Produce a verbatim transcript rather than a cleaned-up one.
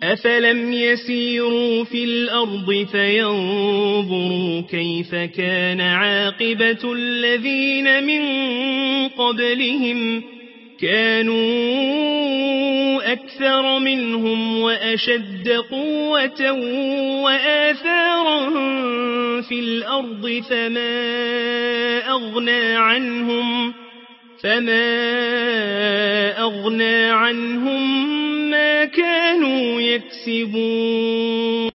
أفلم يسيروا في الأرض فينظروا كيف كان عاقبة الذين من قبلهم كانوا أكثر منهم وأشد قوة وآثارا في الأرض فما أغنى عنهم فما أغنى عنهم ما كانوا يكسبون.